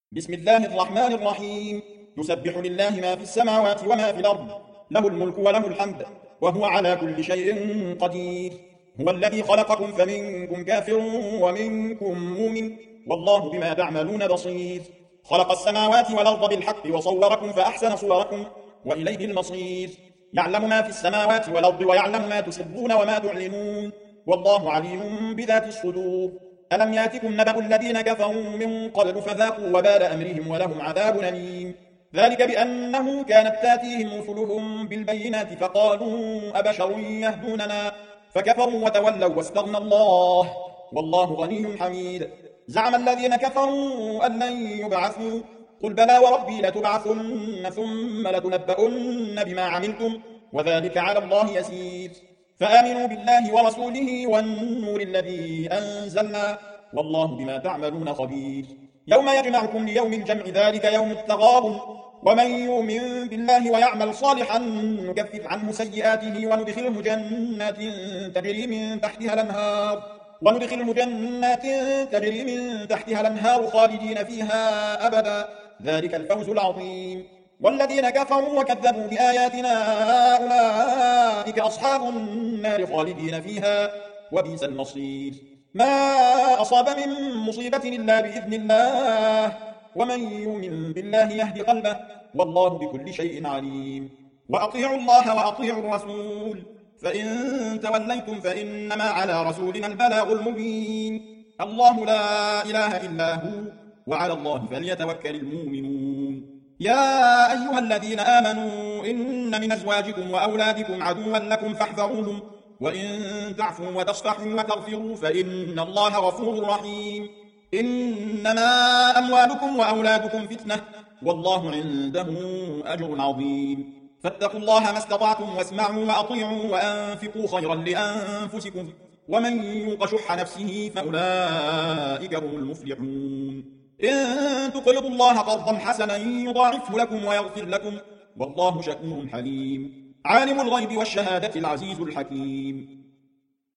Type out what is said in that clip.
بسم الله الرحمن الرحيم. يسبح لله ما في السماوات وما في الأرض، له الملك وله الحمد، وهو على كل شيء قدير. هو الذي خلقكم فمنكم كافر ومنكم مؤمن، والله بما تعملون بصير. خلق السماوات والأرض بالحق وصوركم فأحسن صوركم، وإليه المصير. يعلم ما في السماوات والأرض ويعلم ما تسرون وما تعلنون، والله عليم بذات الصدور. ألم ياتكم نبأ الذين كفروا من قبل فذاقوا وبال أمرهم ولهم عذاب أليم. ذلك بأنه كانت تاتيهم رسلهم بالبينات فقالوا أبشر يهدوننا، فكفروا وتولوا واستغنى الله، والله غني حميد. زعم الذين كفروا أن لن يبعثوا، قل بلى وربي لتبعثن ثم لتنبؤن بما عملتم، وذلك على الله يسير. فآمنوا بالله ورسوله والنور الذي أنزلنا، والله بما تعملون خبير. يوم يجمعكم ليوم الجمع، ذلك يوم التغابن. ومن يؤمن بالله ويعمل صالحا نكفر عنه سيئاته وندخله جنات تجري من تحتها الأنهار خالدين فيها أبدا، ذلك الفوز العظيم. والذين كفروا وكذبوا بآياتنا أولئك أصحاب النار خالدين فيها، وبئس المصير. ما أصاب من مصيبة إلا بإذن الله، ومن يؤمن بالله يهد قلبه، والله بكل شيء عليم. وأطيعوا الله وأطيعوا الرسول، فإن توليتم فإنما على رسولنا البلاغ المبين. الله لا إله إلا هو، وعلى الله فليتوكل المؤمنون. يا أيها الذين آمنوا إن من أزواجكم وأولادكم عدوا لكم فاحذروهم، وإن تعفوا وتصفحوا وتغفروا فإن الله غفور رحيم. إنما أموالكم وأولادكم فتنة، والله عنده أجر عظيم. فاتقوا الله ما استطعتم واسمعوا وأطيعوا وأنفقوا خيرا لأنفسكم، ومن يوق شح نفسه فأولئك هم المفلحون. إن تقرضوا الله قرضا حسنا يضاعفه لكم ويغفر لكم، والله شكور حليم. عالم الغيب والشهادة العزيز الحكيم.